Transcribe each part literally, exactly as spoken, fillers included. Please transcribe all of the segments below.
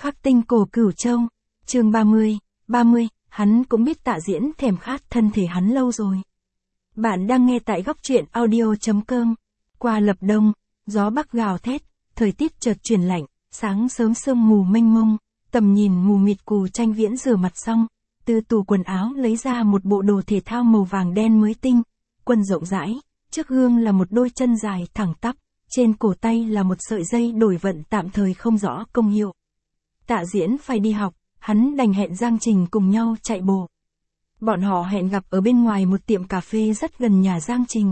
Khắc tinh cổ Cửu Châu, chương ba mươi, ba mươi, hắn cũng biết Tạ Diễn thèm khát thân thể hắn lâu rồi. Bạn đang nghe tại góc truyện audio.com. Qua lập đông, gió bắc gào thét, thời tiết chợt chuyển lạnh, sáng sớm sương mù mênh mông, tầm nhìn mù mịt. Cù Tranh Viễn rửa mặt xong, từ tủ quần áo lấy ra một bộ đồ thể thao màu vàng đen mới tinh, quần rộng rãi, trước gương là một đôi chân dài thẳng tắp, trên cổ tay là một sợi dây đổi vận tạm thời không rõ công hiệu. Tạ Diễn phải đi học, hắn đành hẹn Giang Trình cùng nhau chạy bộ. Bọn họ hẹn gặp ở bên ngoài một tiệm cà phê rất gần nhà Giang Trình.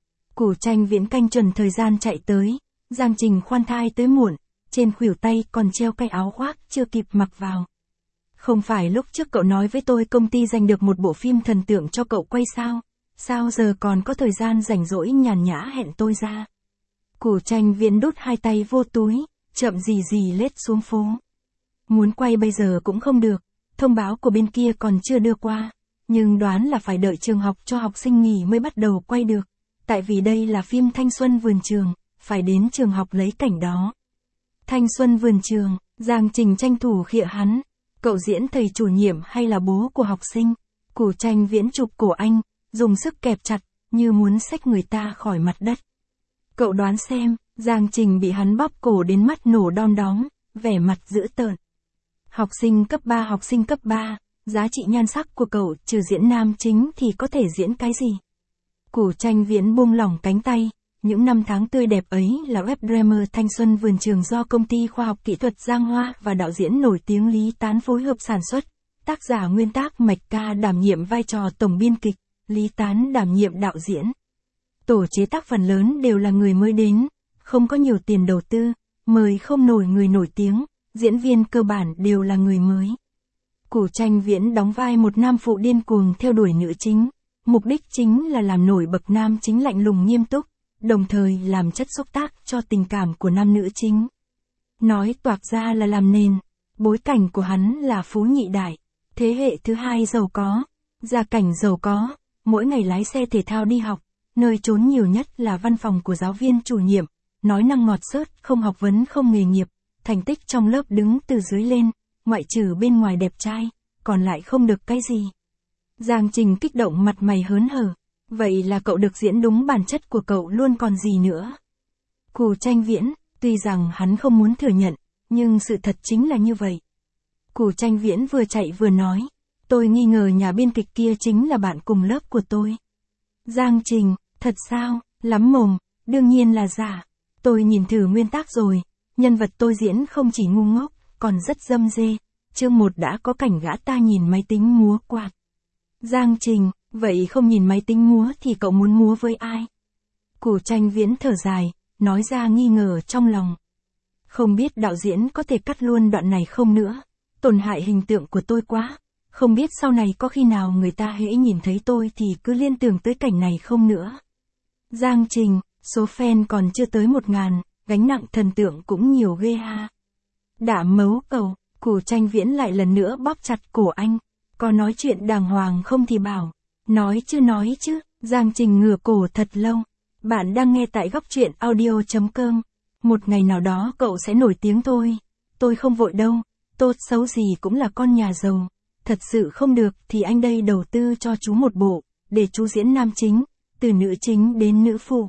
Cù Tranh Viễn canh chuẩn thời gian chạy tới, Giang Trình khoan thai tới muộn, trên khuỷu tay còn treo cái áo khoác chưa kịp mặc vào. Không phải lúc trước cậu nói với tôi công ty giành được một bộ phim thần tượng cho cậu quay sao? Sao giờ còn có thời gian rảnh rỗi nhàn nhã hẹn tôi ra? Cù Tranh Viễn đút hai tay vô túi, chậm gì gì lết xuống phố. Muốn quay bây giờ cũng không được, thông báo của bên kia còn chưa đưa qua, nhưng đoán là phải đợi trường học cho học sinh nghỉ mới bắt đầu quay được, tại vì đây là phim Thanh Xuân Vườn Trường, phải đến trường học lấy cảnh đó. Thanh Xuân Vườn Trường, Giang Trình tranh thủ khịa hắn, cậu diễn thầy chủ nhiệm hay là bố của học sinh? Cù Tranh Viễn chụp cổ anh, dùng sức kẹp chặt, như muốn xách người ta khỏi mặt đất. Cậu đoán xem, Giang Trình bị hắn bóp cổ đến mắt nổ đom đóm, vẻ mặt dữ tợn. Học sinh cấp ba học sinh cấp ba, giá trị nhan sắc của cậu trừ diễn nam chính thì có thể diễn cái gì? Cù Tranh Viễn buông lỏng cánh tay, những năm tháng tươi đẹp ấy là webdrama Thanh Xuân Vườn Trường do công ty khoa học kỹ thuật Giang Hoa và đạo diễn nổi tiếng Lý Tán phối hợp sản xuất, tác giả nguyên tác Mạch Ca đảm nhiệm vai trò tổng biên kịch, Lý Tán đảm nhiệm đạo diễn. Tổ chế tác phần lớn đều là người mới đến, không có nhiều tiền đầu tư, mời không nổi người nổi tiếng, diễn viên cơ bản đều là người mới. Cù Tranh Viễn đóng vai một nam phụ điên cuồng theo đuổi nữ chính, mục đích chính là làm nổi bật nam chính lạnh lùng nghiêm túc, đồng thời làm chất xúc tác cho tình cảm của nam nữ chính. Nói toạc ra là làm nền, bối cảnh của hắn là phú nhị đại, thế hệ thứ hai giàu có, gia cảnh giàu có, mỗi ngày lái xe thể thao đi học, nơi trốn nhiều nhất là văn phòng của giáo viên chủ nhiệm, nói năng ngọt xớt, không học vấn không nghề nghiệp, thành tích trong lớp đứng từ dưới lên, ngoại trừ bên ngoài đẹp trai, còn lại không được cái gì. Giang Trình kích động mặt mày hớn hở, vậy là cậu được diễn đúng bản chất của cậu luôn còn gì nữa. Cù Tranh Viễn, tuy rằng hắn không muốn thừa nhận, nhưng sự thật chính là như vậy. Cù Tranh Viễn vừa chạy vừa nói, tôi nghi ngờ nhà biên kịch kia chính là bạn cùng lớp của tôi. Giang Trình, thật sao, lắm mồm, đương nhiên là giả. Tôi nhìn thử nguyên tác rồi, nhân vật tôi diễn không chỉ ngu ngốc, còn rất dâm dê. Chương một đã có cảnh gã ta nhìn máy tính múa quạt. Giang Trình, vậy không nhìn máy tính múa thì cậu muốn múa với ai? Cù Tranh Viễn thở dài, nói ra nghi ngờ trong lòng. Không biết đạo diễn có thể cắt luôn đoạn này không nữa, tổn hại hình tượng của tôi quá. Không biết sau này có khi nào người ta hễ nhìn thấy tôi thì cứ liên tưởng tới cảnh này không nữa. Giang Trình, số fan còn chưa tới một ngàn, gánh nặng thần tượng cũng nhiều ghê ha. Đã mấu cầu, Cù Tranh Viễn lại lần nữa bóp chặt cổ anh. Có nói chuyện đàng hoàng không thì bảo. Nói chứ nói chứ, Giang Trình ngửa cổ thật lâu. Bạn đang nghe tại góc truyện audio.com. Một ngày nào đó cậu sẽ nổi tiếng thôi. Tôi không vội đâu, tốt xấu gì cũng là con nhà giàu. Thật sự không được thì anh đây đầu tư cho chú một bộ, để chú diễn nam chính, từ nữ chính đến nữ phụ.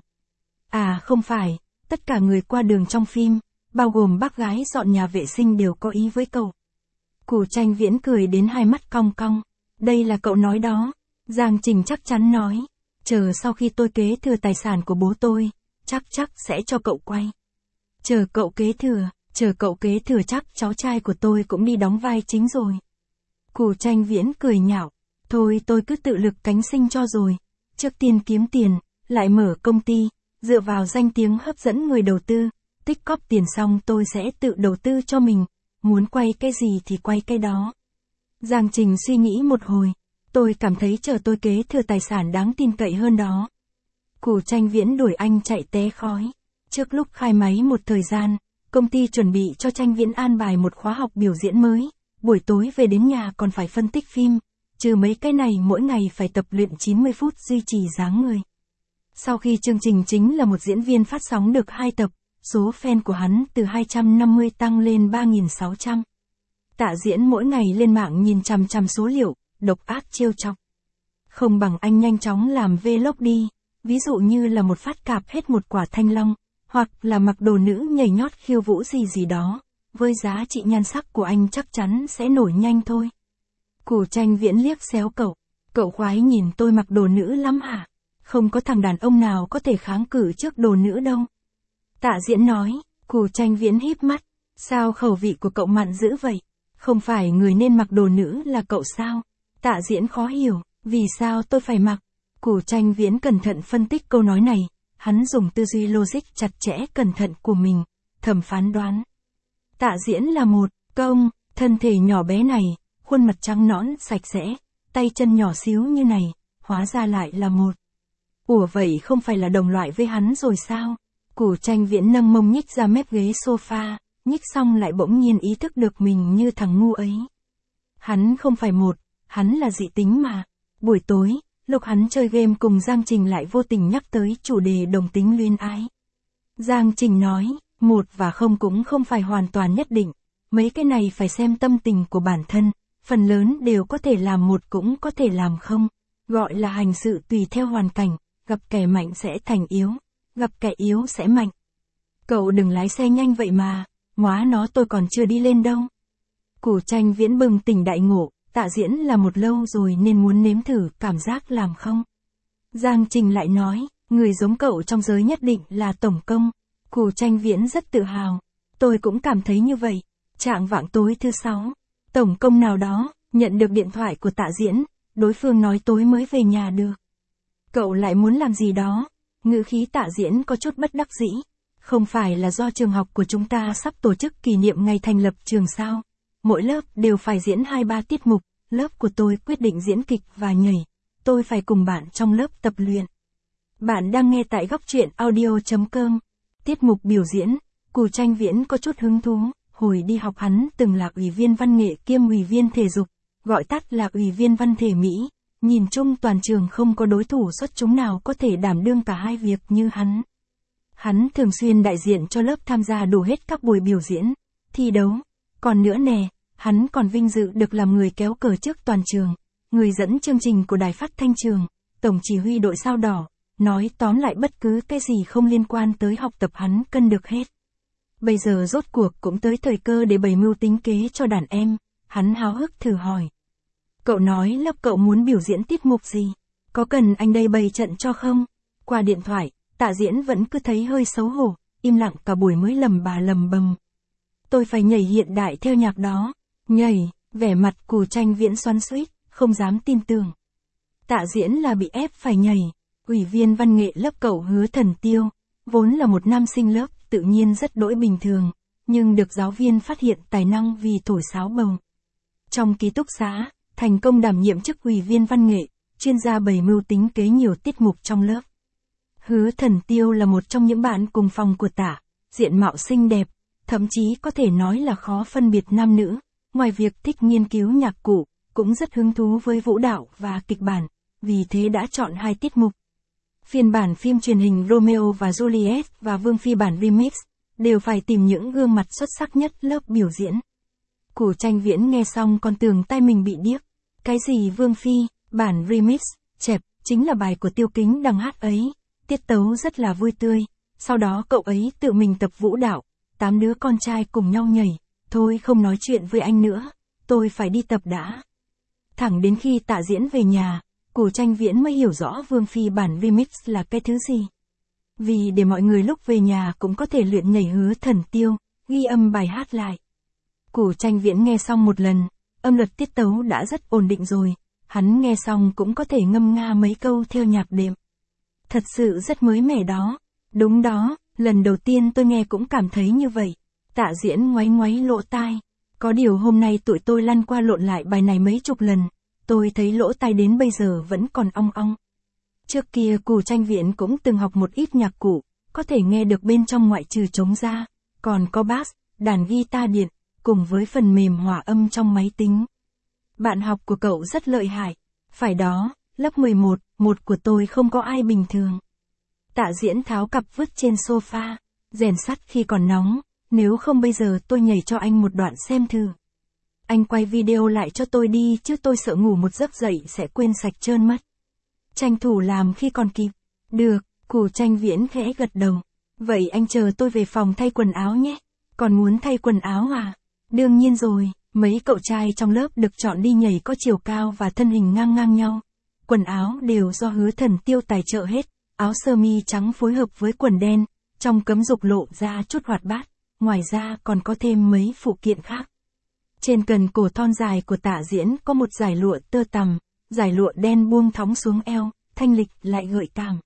À không phải, tất cả người qua đường trong phim, bao gồm bác gái dọn nhà vệ sinh đều có ý với cậu. Cù Tranh Viễn cười đến hai mắt cong cong. Đây là cậu nói đó. Giang Trình chắc chắn nói. Chờ sau khi tôi kế thừa tài sản của bố tôi, chắc chắc sẽ cho cậu quay. Chờ cậu kế thừa, chờ cậu kế thừa chắc cháu trai của tôi cũng đi đóng vai chính rồi. Cù Tranh Viễn cười nhạo. Thôi tôi cứ tự lực cánh sinh cho rồi. Trước tiên kiếm tiền, lại mở công ty, dựa vào danh tiếng hấp dẫn người đầu tư, tích cóp tiền xong tôi sẽ tự đầu tư cho mình. Muốn quay cái gì thì quay cái đó. Giang Trình suy nghĩ một hồi. Tôi cảm thấy chờ tôi kế thừa tài sản đáng tin cậy hơn đó. Cù Tranh Viễn đuổi anh chạy té khói. Trước lúc khai máy một thời gian, công ty chuẩn bị cho Tranh Viễn an bài một khóa học biểu diễn mới. Buổi tối về đến nhà còn phải phân tích phim. Trừ mấy cái này mỗi ngày phải tập luyện chín mươi phút duy trì dáng người. Sau khi chương trình chính là một diễn viên phát sóng được hai tập, số fan của hắn từ hai trăm năm mươi tăng lên ba nghìn sáu trăm. Tạ Diễn mỗi ngày lên mạng nhìn chằm chằm số liệu, độc ác trêu chọc. Không bằng anh nhanh chóng làm vlog đi, ví dụ như là một phát cạp hết một quả thanh long, hoặc là mặc đồ nữ nhảy nhót khiêu vũ gì gì đó, với giá trị nhan sắc của anh chắc chắn sẽ nổi nhanh thôi. Cù Tranh Viễn liếc xéo cậu, cậu khoái nhìn tôi mặc đồ nữ lắm hả? Không có thằng đàn ông nào có thể kháng cự trước đồ nữ đâu. Tạ Diễn nói, Cù Tranh Viễn híp mắt, sao khẩu vị của cậu mặn dữ vậy? Không phải người nên mặc đồ nữ là cậu sao? Tạ Diễn khó hiểu, vì sao tôi phải mặc? Cù Tranh Viễn cẩn thận phân tích câu nói này, hắn dùng tư duy logic chặt chẽ cẩn thận của mình, thầm phán đoán. Tạ Diễn là một công, thân thể nhỏ bé này, khuôn mặt trắng nõn sạch sẽ, tay chân nhỏ xíu như này, hóa ra lại là một. Ủa vậy không phải là đồng loại với hắn rồi sao? Cù Tranh Viễn nâng mông nhích ra mép ghế sofa, nhích xong lại bỗng nhiên ý thức được mình như thằng ngu ấy. Hắn không phải một, hắn là dị tính mà. Buổi tối, lúc hắn chơi game cùng Giang Trình lại vô tình nhắc tới chủ đề đồng tính luyến ái. Giang Trình nói, một và không cũng không phải hoàn toàn nhất định, mấy cái này phải xem tâm tình của bản thân, phần lớn đều có thể làm một cũng có thể làm không, gọi là hành sự tùy theo hoàn cảnh, gặp kẻ mạnh sẽ thành yếu, gặp kẻ yếu sẽ mạnh. Cậu đừng lái xe nhanh vậy mà, móa nó tôi còn chưa đi lên đâu. Cù Tranh Viễn bừng tỉnh đại ngộ, Tạ Diễn là một lâu rồi nên muốn nếm thử cảm giác làm không. Giang Trình lại nói, người giống cậu trong giới nhất định là tổng công. Cù Tranh Viễn rất tự hào, tôi cũng cảm thấy như vậy. Trạng vạng tối thứ sáu, tổng công nào đó, nhận được điện thoại của Tạ Diễn, đối phương nói tối mới về nhà được. Cậu lại muốn làm gì đó? Ngữ khí Tạ Diễn có chút bất đắc dĩ. Không phải là do trường học của chúng ta sắp tổ chức kỷ niệm ngày thành lập trường sao? Mỗi lớp đều phải diễn hai ba tiết mục, lớp của tôi quyết định diễn kịch và nhảy. Tôi phải cùng bạn trong lớp tập luyện. Bạn đang nghe tại góc truyện audio chấm com. Tiết mục biểu diễn, Cù Tranh Viễn có chút hứng thú, hồi đi học hắn từng là ủy viên văn nghệ kiêm ủy viên thể dục, gọi tắt là ủy viên văn thể Mỹ, nhìn chung toàn trường không có đối thủ xuất chúng nào có thể đảm đương cả hai việc như hắn. Hắn thường xuyên đại diện cho lớp tham gia đủ hết các buổi biểu diễn, thi đấu, còn nữa nè, hắn còn vinh dự được làm người kéo cờ trước toàn trường, người dẫn chương trình của đài phát thanh trường, tổng chỉ huy đội sao đỏ. Nói tóm lại bất cứ cái gì không liên quan tới học tập hắn cân được hết. Bây giờ rốt cuộc cũng tới thời cơ để bày mưu tính kế cho đàn em, hắn háo hức thử hỏi. Cậu nói lớp cậu muốn biểu diễn tiết mục gì? Có cần anh đây bày trận cho không? Qua điện thoại, Tạ Diễn vẫn cứ thấy hơi xấu hổ, im lặng cả buổi mới lầm bà lầm bầm. Tôi phải nhảy hiện đại theo nhạc đó. Nhảy, vẻ mặt Cù Tranh Viễn xoắn xuýt, không dám tin tưởng. Tạ Diễn là bị ép phải nhảy. Ủy viên văn nghệ lớp cậu Hứa Thần Tiêu, vốn là một nam sinh lớp tự nhiên rất đỗi bình thường, nhưng được giáo viên phát hiện tài năng vì thổi sáo bầu. Trong ký túc xá, thành công đảm nhiệm chức ủy viên văn nghệ, chuyên gia bày mưu tính kế nhiều tiết mục trong lớp. Hứa Thần Tiêu là một trong những bạn cùng phòng của Tạ, diện mạo xinh đẹp, thậm chí có thể nói là khó phân biệt nam nữ, ngoài việc thích nghiên cứu nhạc cụ, cũng rất hứng thú với vũ đạo và kịch bản, vì thế đã chọn hai tiết mục. Phiên bản phim truyền hình Romeo và Juliet và Vương Phi bản remix, đều phải tìm những gương mặt xuất sắc nhất lớp biểu diễn. Cù Tranh Viễn nghe xong còn tưởng tai mình bị điếc. Cái gì Vương Phi, bản remix, chẹp, chính là bài của Tiêu Kính đăng hát ấy. Tiết tấu rất là vui tươi. Sau đó cậu ấy tự mình tập vũ đạo. Tám đứa con trai cùng nhau nhảy. Thôi không nói chuyện với anh nữa. Tôi phải đi tập đã. Thẳng đến khi Tạ Diễn về nhà, Cù Tranh Viễn mới hiểu rõ Vương Phi bản remix là cái thứ gì. Vì để mọi người lúc về nhà cũng có thể luyện nhảy Hứa Thần Tiêu, ghi âm bài hát lại. Cù Tranh Viễn nghe xong một lần, âm luật tiết tấu đã rất ổn định rồi, hắn nghe xong cũng có thể ngâm nga mấy câu theo nhạc đệm. Thật sự rất mới mẻ đó. Đúng đó, lần đầu tiên tôi nghe cũng cảm thấy như vậy. Tạ Diễn ngoáy ngoáy lỗ tai. Có điều hôm nay tụi tôi lăn qua lộn lại bài này mấy chục lần. Tôi thấy lỗ tai đến bây giờ vẫn còn ong ong. Trước kia Cù Tranh Viễn cũng từng học một ít nhạc cụ, có thể nghe được bên trong ngoại trừ trống ra, còn có bass, đàn guitar điện, cùng với phần mềm hòa âm trong máy tính. Bạn học của cậu rất lợi hại. Phải đó, lớp mười một, một của tôi không có ai bình thường. Tạ Diễn tháo cặp vứt trên sofa, rèn sắt khi còn nóng, nếu không bây giờ tôi nhảy cho anh một đoạn xem thử. Anh quay video lại cho tôi đi chứ tôi sợ ngủ một giấc dậy sẽ quên sạch trơn mất. Tranh thủ làm khi còn kịp. Được, Cù Tranh Viễn khẽ gật đầu. Vậy anh chờ tôi về phòng thay quần áo nhé. Còn muốn thay quần áo à? Đương nhiên rồi, mấy cậu trai trong lớp được chọn đi nhảy có chiều cao và thân hình ngang ngang nhau. Quần áo đều do Hứa Thần Tiêu tài trợ hết, áo sơ mi trắng phối hợp với quần đen, trong cấm dục lộ ra chút hoạt bát, ngoài ra còn có thêm mấy phụ kiện khác. Trên cần cổ thon dài của Tạ Diễn có một dải lụa tơ tằm, dải lụa đen buông thõng xuống eo, thanh lịch lại gợi cảm.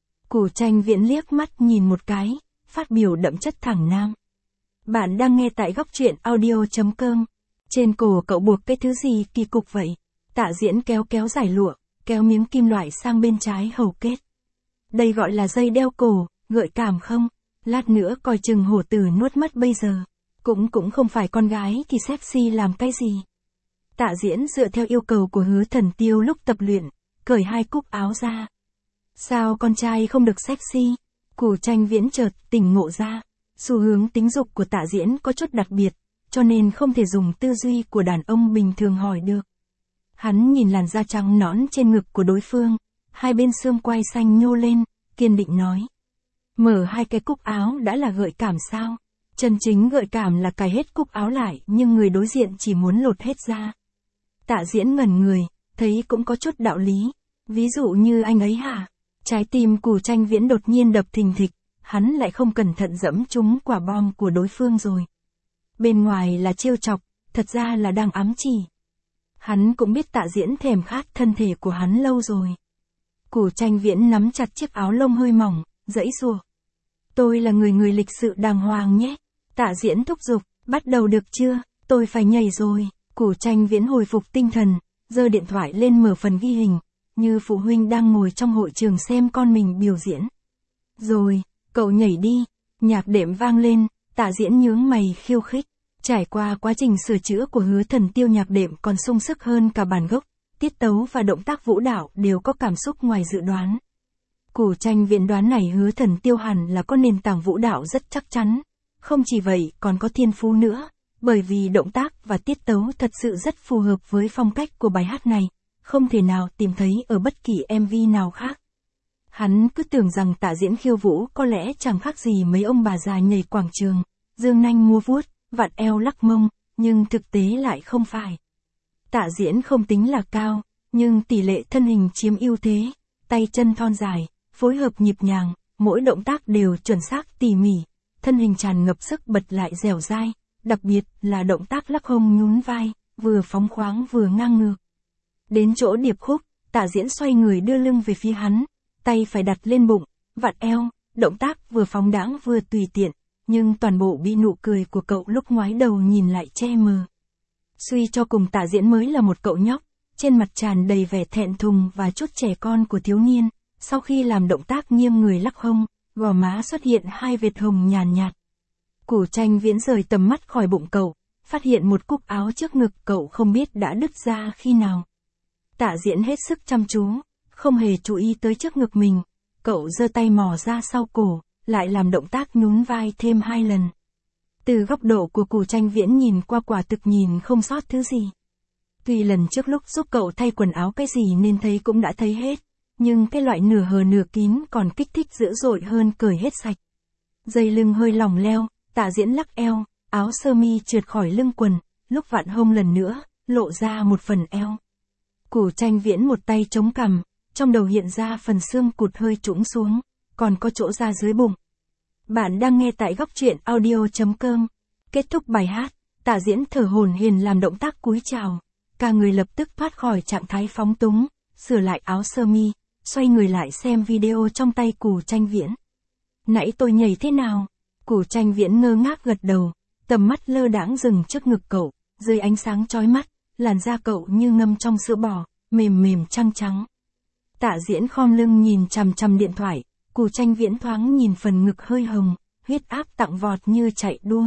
Cù Tranh Viễn liếc mắt nhìn một cái, phát biểu đậm chất thẳng nam. Bạn đang nghe tại góc truyện audio.com. Trên cổ cậu buộc cái thứ gì kỳ cục vậy? Tạ Diễn kéo kéo dải lụa, kéo miếng kim loại sang bên trái hầu kết. Đây gọi là dây đeo cổ, gợi cảm không? Lát nữa coi chừng hổ tử nuốt mất bây giờ. Cũng cũng không phải con gái thì sexy làm cái gì. Tạ Diễn dựa theo yêu cầu của Hứa Thần Tiêu lúc tập luyện, cởi hai cúc áo ra. Sao con trai không được sexy? Cù Tranh Viễn chợt tỉnh ngộ ra. Xu hướng tính dục của Tạ Diễn có chút đặc biệt, cho nên không thể dùng tư duy của đàn ông bình thường hỏi được. Hắn nhìn làn da trắng nõn trên ngực của đối phương, hai bên xương quai xanh nhô lên, kiên định nói. Mở hai cái cúc áo đã là gợi cảm sao? Chân chính gợi cảm là cài hết cúc áo lại nhưng người đối diện chỉ muốn lột hết ra. Tạ Diễn ngẩn người, thấy cũng có chút đạo lý. Ví dụ như anh ấy hả? Trái tim Cù Tranh Viễn đột nhiên đập thình thịch, hắn lại không cẩn thận dẫm trúng quả bom của đối phương rồi. Bên ngoài là trêu chọc, thật ra là đang ám chỉ. Hắn cũng biết Tạ Diễn thèm khát thân thể của hắn lâu rồi. Cù Tranh Viễn nắm chặt chiếc áo lông hơi mỏng, giãy giụa. Tôi là người người lịch sự đàng hoàng nhé. Tạ Diễn thúc giục, bắt đầu được chưa? Tôi phải nhảy rồi. Cù Tranh Viễn hồi phục tinh thần, giơ điện thoại lên mở phần ghi hình, như phụ huynh đang ngồi trong hội trường xem con mình biểu diễn. Rồi, cậu nhảy đi. Nhạc đệm vang lên, Tạ Diễn nhướng mày khiêu khích. Trải qua quá trình sửa chữa của Hứa Thần Tiêu, nhạc đệm còn sung sức hơn cả bản gốc, tiết tấu và động tác vũ đạo đều có cảm xúc ngoài dự đoán. Cù Tranh Viễn đoán này Hứa Thần Tiêu hẳn là có nền tảng vũ đạo rất chắc chắn. Không chỉ vậy còn có thiên phú nữa, bởi vì động tác và tiết tấu thật sự rất phù hợp với phong cách của bài hát này, không thể nào tìm thấy ở bất kỳ em vê nào khác. Hắn cứ tưởng rằng Tạ Diễn khiêu vũ có lẽ chẳng khác gì mấy ông bà già nhảy quảng trường, dương nanh múa vuốt, vặn eo lắc mông, nhưng thực tế lại không phải. Tạ Diễn không tính là cao, nhưng tỷ lệ thân hình chiếm ưu thế, tay chân thon dài, phối hợp nhịp nhàng, mỗi động tác đều chuẩn xác tỉ mỉ, thân hình tràn ngập sức bật lại dẻo dai, đặc biệt là động tác lắc hông nhún vai, vừa phóng khoáng vừa ngang ngược. Đến chỗ điệp khúc, Tạ Diễn xoay người đưa lưng về phía hắn, tay phải đặt lên bụng, vặn eo, động tác vừa phóng đãng vừa tùy tiện, nhưng toàn bộ bị nụ cười của cậu lúc ngoái đầu nhìn lại che mờ. Suy cho cùng Tạ Diễn mới là một cậu nhóc, trên mặt tràn đầy vẻ thẹn thùng và chút trẻ con của thiếu niên, sau khi làm động tác nghiêng người lắc hông, gò má xuất hiện hai vệt hồng nhàn nhạt. Cù Tranh Viễn rời tầm mắt khỏi bụng cậu, phát hiện một cúc áo trước ngực cậu không biết đã đứt ra khi nào. Tạ Diễn hết sức chăm chú, không hề chú ý tới trước ngực mình, cậu giơ tay mò ra sau cổ, lại làm động tác nhún vai thêm hai lần. Từ góc độ của Cù Tranh Viễn nhìn qua quả thực nhìn không sót thứ gì. Tuy lần trước lúc giúp cậu thay quần áo cái gì nên thấy cũng đã thấy hết, nhưng cái loại nửa hờ nửa kín còn kích thích dữ dội hơn cởi hết sạch. Dây lưng hơi lỏng leo, Tạ Diễn lắc eo, áo sơ mi trượt khỏi lưng quần, lúc vặn hông lần nữa, lộ ra một phần eo. Cù Tranh Viễn một tay chống cằm, trong đầu hiện ra phần xương cụt hơi trũng xuống, còn có chỗ ra dưới bụng. Bạn đang nghe tại góc truyện audio.com. Kết thúc bài hát, Tạ Diễn thở hổn hển làm động tác cúi chào, cả người lập tức thoát khỏi trạng thái phóng túng, sửa lại áo sơ mi, xoay người lại xem video trong tay Cù Tranh Viễn. Nãy tôi nhảy thế nào? Cù Tranh Viễn ngơ ngác gật đầu, tầm mắt lơ đãng dừng trước ngực cậu, dưới ánh sáng chói mắt, làn da cậu như ngâm trong sữa bò, mềm mềm trắng trắng. Tạ Diễn khom lưng nhìn chằm chằm điện thoại, Cù Tranh Viễn thoáng nhìn phần ngực hơi hồng, huyết áp tặng vọt như chạy đua.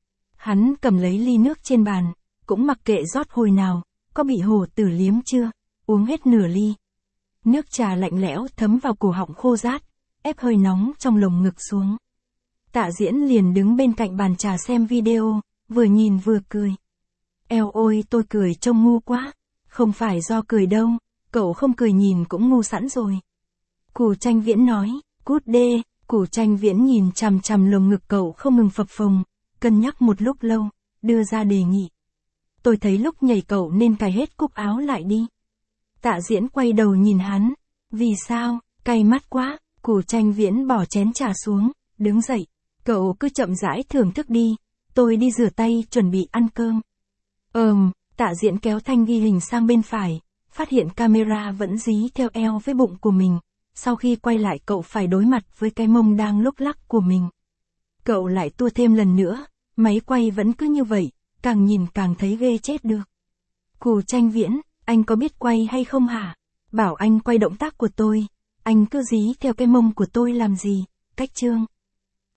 Hắn cầm lấy ly nước trên bàn, cũng mặc kệ rót hồi nào, có bị hổ tử liếm chưa, uống hết nửa ly. Nước trà lạnh lẽo thấm vào cổ họng khô rát, ép hơi nóng trong lồng ngực xuống. Tạ Diễn liền đứng bên cạnh bàn trà xem video, vừa nhìn vừa cười. Eo ôi tôi cười trông ngu quá. Không phải do cười đâu, cậu không cười nhìn cũng ngu sẵn rồi. Cù Tranh Viễn nói, cút đê. Cù Tranh Viễn nhìn chằm chằm lồng ngực cậu không ngừng phập phồng, cân nhắc một lúc lâu, đưa ra đề nghị. Tôi thấy lúc nhảy cậu nên cài hết cúc áo lại đi. Tạ Diễn quay đầu nhìn hắn. Vì sao, cay mắt quá. Cù Tranh Viễn bỏ chén trà xuống, đứng dậy. Cậu cứ chậm rãi thưởng thức đi, tôi đi rửa tay chuẩn bị ăn cơm. Ờm, Tạ Diễn kéo thanh ghi hình sang bên phải, phát hiện camera vẫn dí theo eo với bụng của mình. Sau khi quay lại cậu phải đối mặt với cái mông đang lúc lắc của mình. Cậu lại tua thêm lần nữa, máy quay vẫn cứ như vậy, càng nhìn càng thấy ghê chết được. Cù Tranh Viễn, anh có biết quay hay không hả? Bảo anh quay động tác của tôi, anh cứ dí theo cái mông của tôi làm gì, cách trương.